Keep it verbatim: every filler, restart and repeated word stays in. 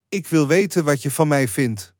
Ik wil weten wat je van mij vindt.